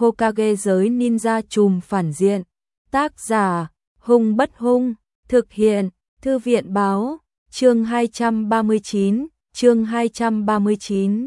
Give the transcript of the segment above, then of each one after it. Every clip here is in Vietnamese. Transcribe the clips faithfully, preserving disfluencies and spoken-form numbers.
Hokage giới ninja trùm phản diện. Tác giả, Hung Bất Hung, thực hiện, Thư viện báo, chương hai trăm ba mươi chín, chương hai trăm ba mươi chín.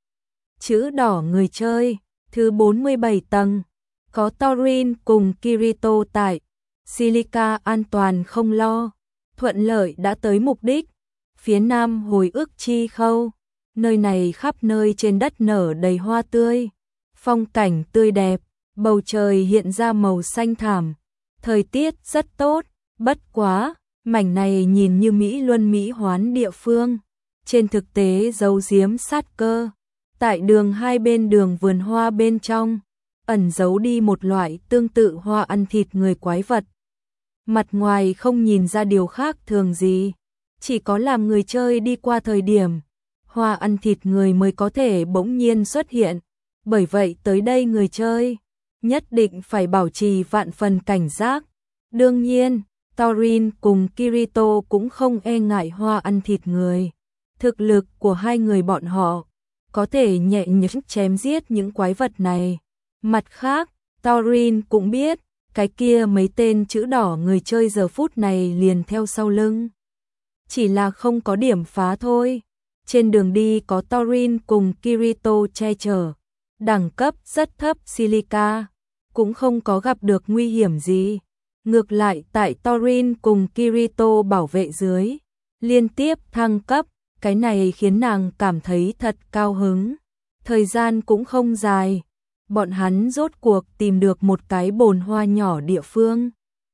Chữ đỏ người chơi, thứ bốn mươi bảy tầng, có Thorin cùng Kirito tại, Silica an toàn không lo, thuận lợi đã tới mục đích, phía nam hồi ức chi khâu, nơi này khắp nơi trên đất nở đầy hoa tươi, phong cảnh tươi đẹp, bầu trời hiện ra màu xanh thảm, thời tiết rất tốt, bất quá, mảnh này nhìn như Mỹ Luân Mỹ Hoán địa phương, trên thực tế giấu giếm sát cơ. Tại đường hai bên đường vườn hoa bên trong, ẩn giấu đi một loại tương tự hoa ăn thịt người quái vật. Mặt ngoài không nhìn ra điều khác thường gì, chỉ có làm người chơi đi qua thời điểm, hoa ăn thịt người mới có thể bỗng nhiên xuất hiện. Bởi vậy tới đây người chơi nhất định phải bảo trì vạn phần cảnh giác. Đương nhiên, Thorin cùng Kirito cũng không e ngại hoa ăn thịt người. Thực lực của hai người bọn họ có thể nhẹ nhõm chém giết những quái vật này. Mặt khác, Thorin cũng biết, cái kia mấy tên chữ đỏ người chơi giờ phút này liền theo sau lưng. Chỉ là không có điểm phá thôi. Trên đường đi có Thorin cùng Kirito che chở. Đẳng cấp rất thấp Silica, cũng không có gặp được nguy hiểm gì. Ngược lại tại Thorin cùng Kirito bảo vệ dưới, liên tiếp thăng cấp, cái này khiến nàng cảm thấy thật cao hứng. Thời gian cũng không dài, bọn hắn rốt cuộc tìm được một cái bồn hoa nhỏ địa phương.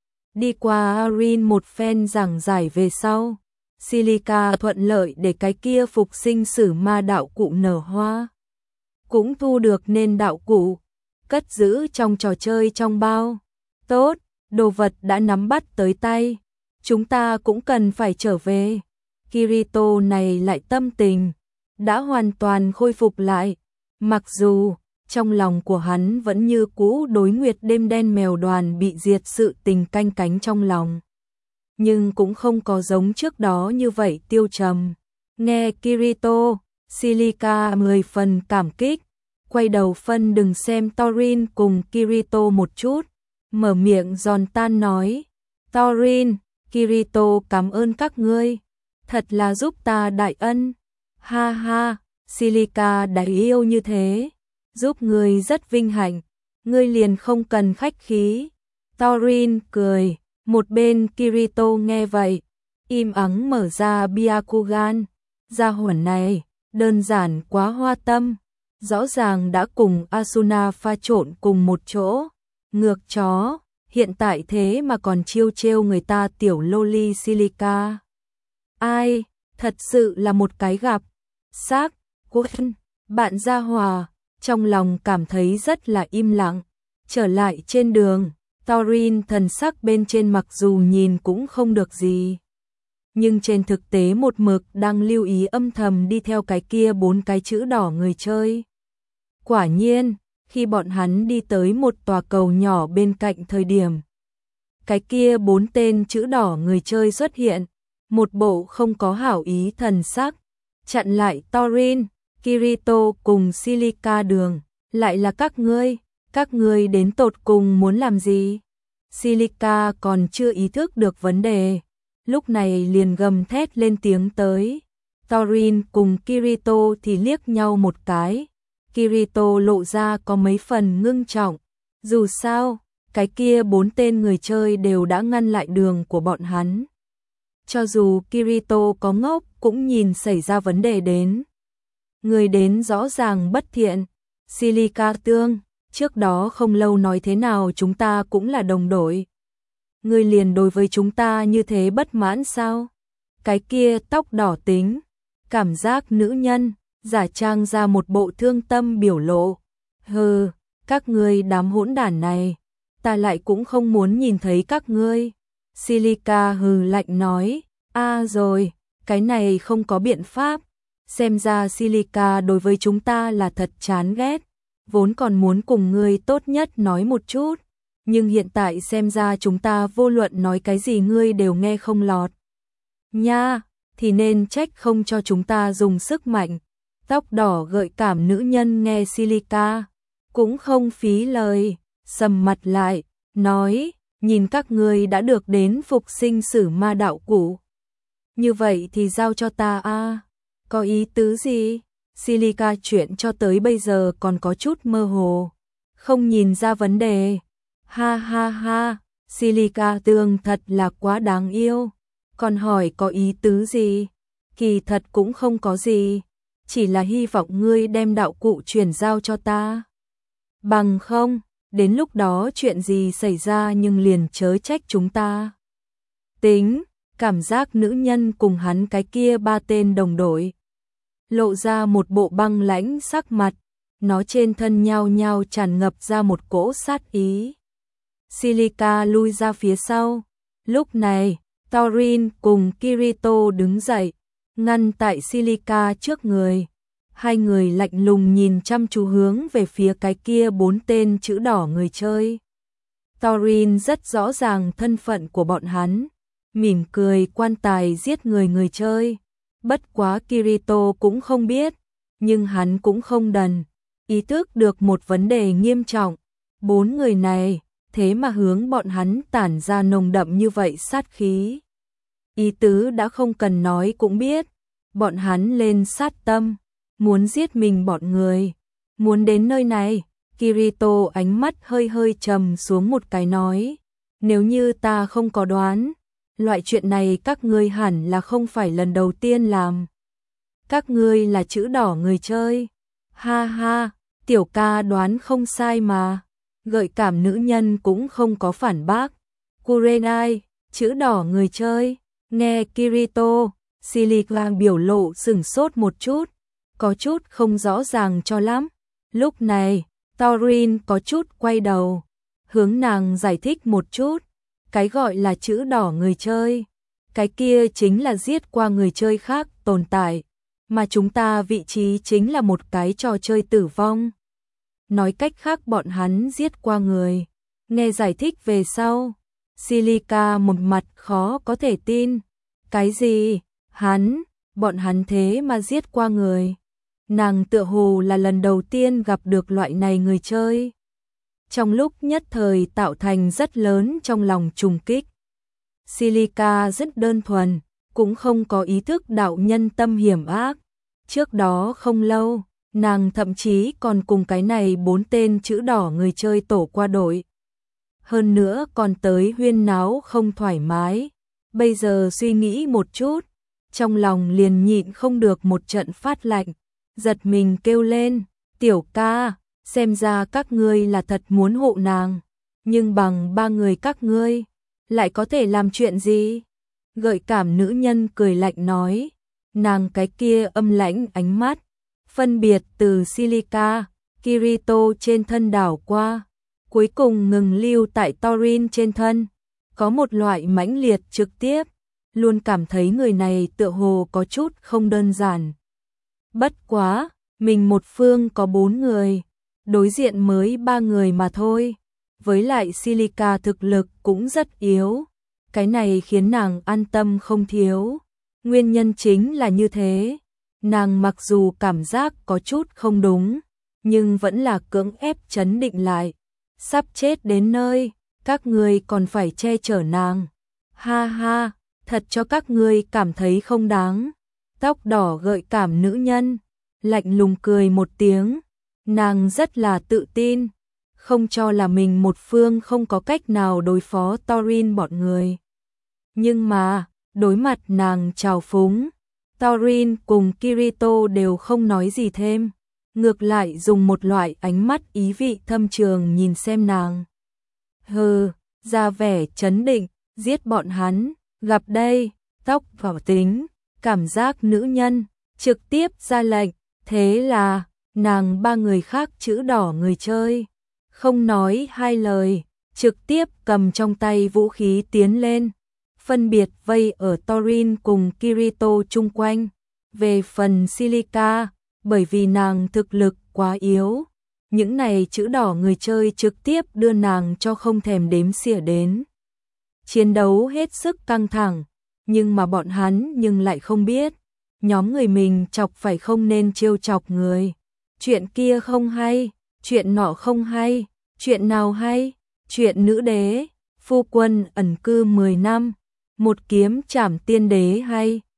Đi qua Arin một phen giảng giải về sau, Silica thuận lợi để cái kia phục sinh sử ma đạo cụ nở hoa. Cũng thu được nên đạo cụ, cất giữ trong trò chơi trong bao. Tốt, đồ vật đã nắm bắt tới tay, chúng ta cũng cần phải trở về. Kirito này lại tâm tình đã hoàn toàn khôi phục lại, mặc dù trong lòng của hắn vẫn như cũ đối Nguyệt Đêm Đen Mèo Đoàn bị diệt sự tình canh cánh trong lòng, nhưng cũng không có giống trước đó như vậy tiêu trầm. Nghe Kirito, Silica mười phần cảm kích, quay đầu phân đừng xem Thorin cùng Kirito một chút, mở miệng giòn tan nói, Thorin, Kirito cảm ơn các ngươi, thật là giúp ta đại ân. Ha ha, Silica đại yêu như thế, giúp ngươi rất vinh hạnh, ngươi liền không cần khách khí. Thorin cười, một bên Kirito nghe vậy, im ắng mở ra Byakugan, gia hỏa này, đơn giản quá hoa tâm, rõ ràng đã cùng Asuna pha trộn cùng một chỗ, ngược chó, hiện tại thế mà còn chiêu trêu người ta tiểu loli Silica. Ai, thật sự là một cái gặp, xác, quân, bạn gia hòa, trong lòng cảm thấy rất là im lặng, trở lại trên đường, Thorin thần sắc bên trên mặc dù nhìn cũng không được gì. Nhưng trên thực tế một mực đang lưu ý âm thầm đi theo cái kia bốn cái chữ đỏ người chơi. Quả nhiên, khi bọn hắn đi tới một tòa cầu nhỏ bên cạnh thời điểm, cái kia bốn tên chữ đỏ người chơi xuất hiện, một bộ không có hảo ý thần sắc, chặn lại Thorin, Kirito cùng Silica đường, lại là các ngươi, các ngươi đến tột cùng muốn làm gì? Silica còn chưa ý thức được vấn đề, lúc này liền gầm thét lên tiếng tới. Thorin cùng Kirito thì liếc nhau một cái, Kirito lộ ra có mấy phần ngưng trọng, dù sao, cái kia bốn tên người chơi đều đã ngăn lại đường của bọn hắn. Cho dù Kirito có ngốc cũng nhìn xảy ra vấn đề đến. Người đến rõ ràng bất thiện, Silica tương, trước đó không lâu nói thế nào chúng ta cũng là đồng đội. Người liền đối với chúng ta như thế bất mãn sao? Cái kia tóc đỏ tính, cảm giác nữ nhân, giả trang ra một bộ thương tâm biểu lộ. Hừ, các ngươi đám hỗn đản này, ta lại cũng không muốn nhìn thấy các ngươi. Silica hừ lạnh nói, a rồi, cái này không có biện pháp. Xem ra Silica đối với chúng ta là thật chán ghét, vốn còn muốn cùng ngươi tốt nhất nói một chút, nhưng hiện tại xem ra chúng ta vô luận nói cái gì ngươi đều nghe không lọt. Nha, thì nên trách không cho chúng ta dùng sức mạnh. Tóc đỏ gợi cảm nữ nhân nghe Silica, cũng không phí lời, sầm mặt lại, nói, nhìn các ngươi đã được đến phục sinh sử ma đạo cụ. Như vậy thì giao cho ta a. Có ý tứ gì? Silica chuyện cho tới bây giờ còn có chút mơ hồ, không nhìn ra vấn đề. Ha ha ha, Silica tường thật là quá đáng yêu. Còn hỏi có ý tứ gì? Kỳ thật cũng không có gì, chỉ là hy vọng ngươi đem đạo cụ chuyển giao cho ta. Bằng không, đến lúc đó chuyện gì xảy ra nhưng liền chớ trách chúng ta. Tính, cảm giác nữ nhân cùng hắn cái kia ba tên đồng đội lộ ra một bộ băng lãnh sắc mặt, nó trên thân nhao nhao tràn ngập ra một cỗ sát ý. Silica lui ra phía sau. Lúc này, Thorin cùng Kirito đứng dậy, ngăn tại Silica trước người. Hai người lạnh lùng nhìn chăm chú hướng về phía cái kia bốn tên chữ đỏ người chơi. Thorin rất rõ ràng thân phận của bọn hắn, mỉm cười quan tài giết người người chơi. Bất quá Kirito cũng không biết, nhưng hắn cũng không đần, ý thức được một vấn đề nghiêm trọng. Bốn người này, thế mà hướng bọn hắn tản ra nồng đậm như vậy sát khí. Ý tứ đã không cần nói cũng biết, bọn hắn lên sát tâm, muốn giết mình bọn người. Muốn đến nơi này, Kirito ánh mắt hơi hơi trầm xuống một cái nói, nếu như ta không có đoán, loại chuyện này các ngươi hẳn là không phải lần đầu tiên làm. Các ngươi là chữ đỏ người chơi. Ha ha, tiểu ca đoán không sai mà. Gợi cảm nữ nhân cũng không có phản bác. Kurenai, chữ đỏ người chơi. Nghe Kirito, Silica biểu lộ sửng sốt một chút, có chút không rõ ràng cho lắm. Lúc này, Thorin có chút quay đầu, hướng nàng giải thích một chút. Cái gọi là chữ đỏ người chơi, cái kia chính là giết qua người chơi khác tồn tại, mà chúng ta vị trí chính là một cái trò chơi tử vong. Nói cách khác bọn hắn giết qua người. Nghe giải thích về sau, Silica một mặt khó có thể tin. Cái gì? Hắn, bọn hắn thế mà giết qua người. Nàng tựa hồ là lần đầu tiên gặp được loại này người chơi. Trong lúc nhất thời tạo thành rất lớn trong lòng trùng kích. Silica rất đơn thuần, cũng không có ý thức đạo nhân tâm hiểm ác. Trước đó không lâu, nàng thậm chí còn cùng cái này bốn tên chữ đỏ người chơi tổ qua đội. Hơn nữa còn tới huyên náo không thoải mái. Bây giờ suy nghĩ một chút, trong lòng liền nhịn không được một trận phát lạnh, giật mình kêu lên, tiểu ca, xem ra các ngươi là thật muốn hộ nàng, nhưng bằng ba người các ngươi, lại có thể làm chuyện gì? Gợi cảm nữ nhân cười lạnh nói, nàng cái kia âm lãnh ánh mắt, phân biệt từ Silica, Kirito trên thân đảo qua, cuối cùng ngừng lưu tại Thorin trên thân. Có một loại mãnh liệt trực tiếp, luôn cảm thấy người này tựa hồ có chút không đơn giản. Bất quá, mình một phương có bốn người, đối diện mới ba người mà thôi. Với lại Silica thực lực cũng rất yếu, cái này khiến nàng an tâm không thiếu. Nguyên nhân chính là như thế, nàng mặc dù cảm giác có chút không đúng, nhưng vẫn là cưỡng ép trấn định lại. Sắp chết đến nơi, các ngươi còn phải che chở nàng. Ha ha, thật cho các ngươi cảm thấy không đáng. Tóc đỏ gợi cảm nữ nhân, lạnh lùng cười một tiếng. Nàng rất là tự tin, không cho là mình một phương không có cách nào đối phó Thorin bọn người. Nhưng mà, đối mặt nàng trào phúng, Thorin cùng Kirito đều không nói gì thêm. Ngược lại dùng một loại ánh mắt ý vị thâm trường nhìn xem nàng. Hừ, ra vẻ chấn định, giết bọn hắn, gặp đây, tóc vào tính, cảm giác nữ nhân, trực tiếp ra lệnh, thế là, nàng ba người khác chữ đỏ người chơi, không nói hai lời, trực tiếp cầm trong tay vũ khí tiến lên, phân biệt vây ở Thorin cùng Kirito chung quanh. Về phần Silica, bởi vì nàng thực lực quá yếu, những này chữ đỏ người chơi trực tiếp đưa nàng cho không thèm đếm xỉa đến. Chiến đấu hết sức căng thẳng, nhưng mà bọn hắn nhưng lại không biết, nhóm người mình chọc phải không nên trêu chọc người. Chuyện kia không hay, chuyện nọ không hay, chuyện nào hay, chuyện nữ đế, phu quân ẩn cư mười năm, một kiếm trảm tiên đế hay.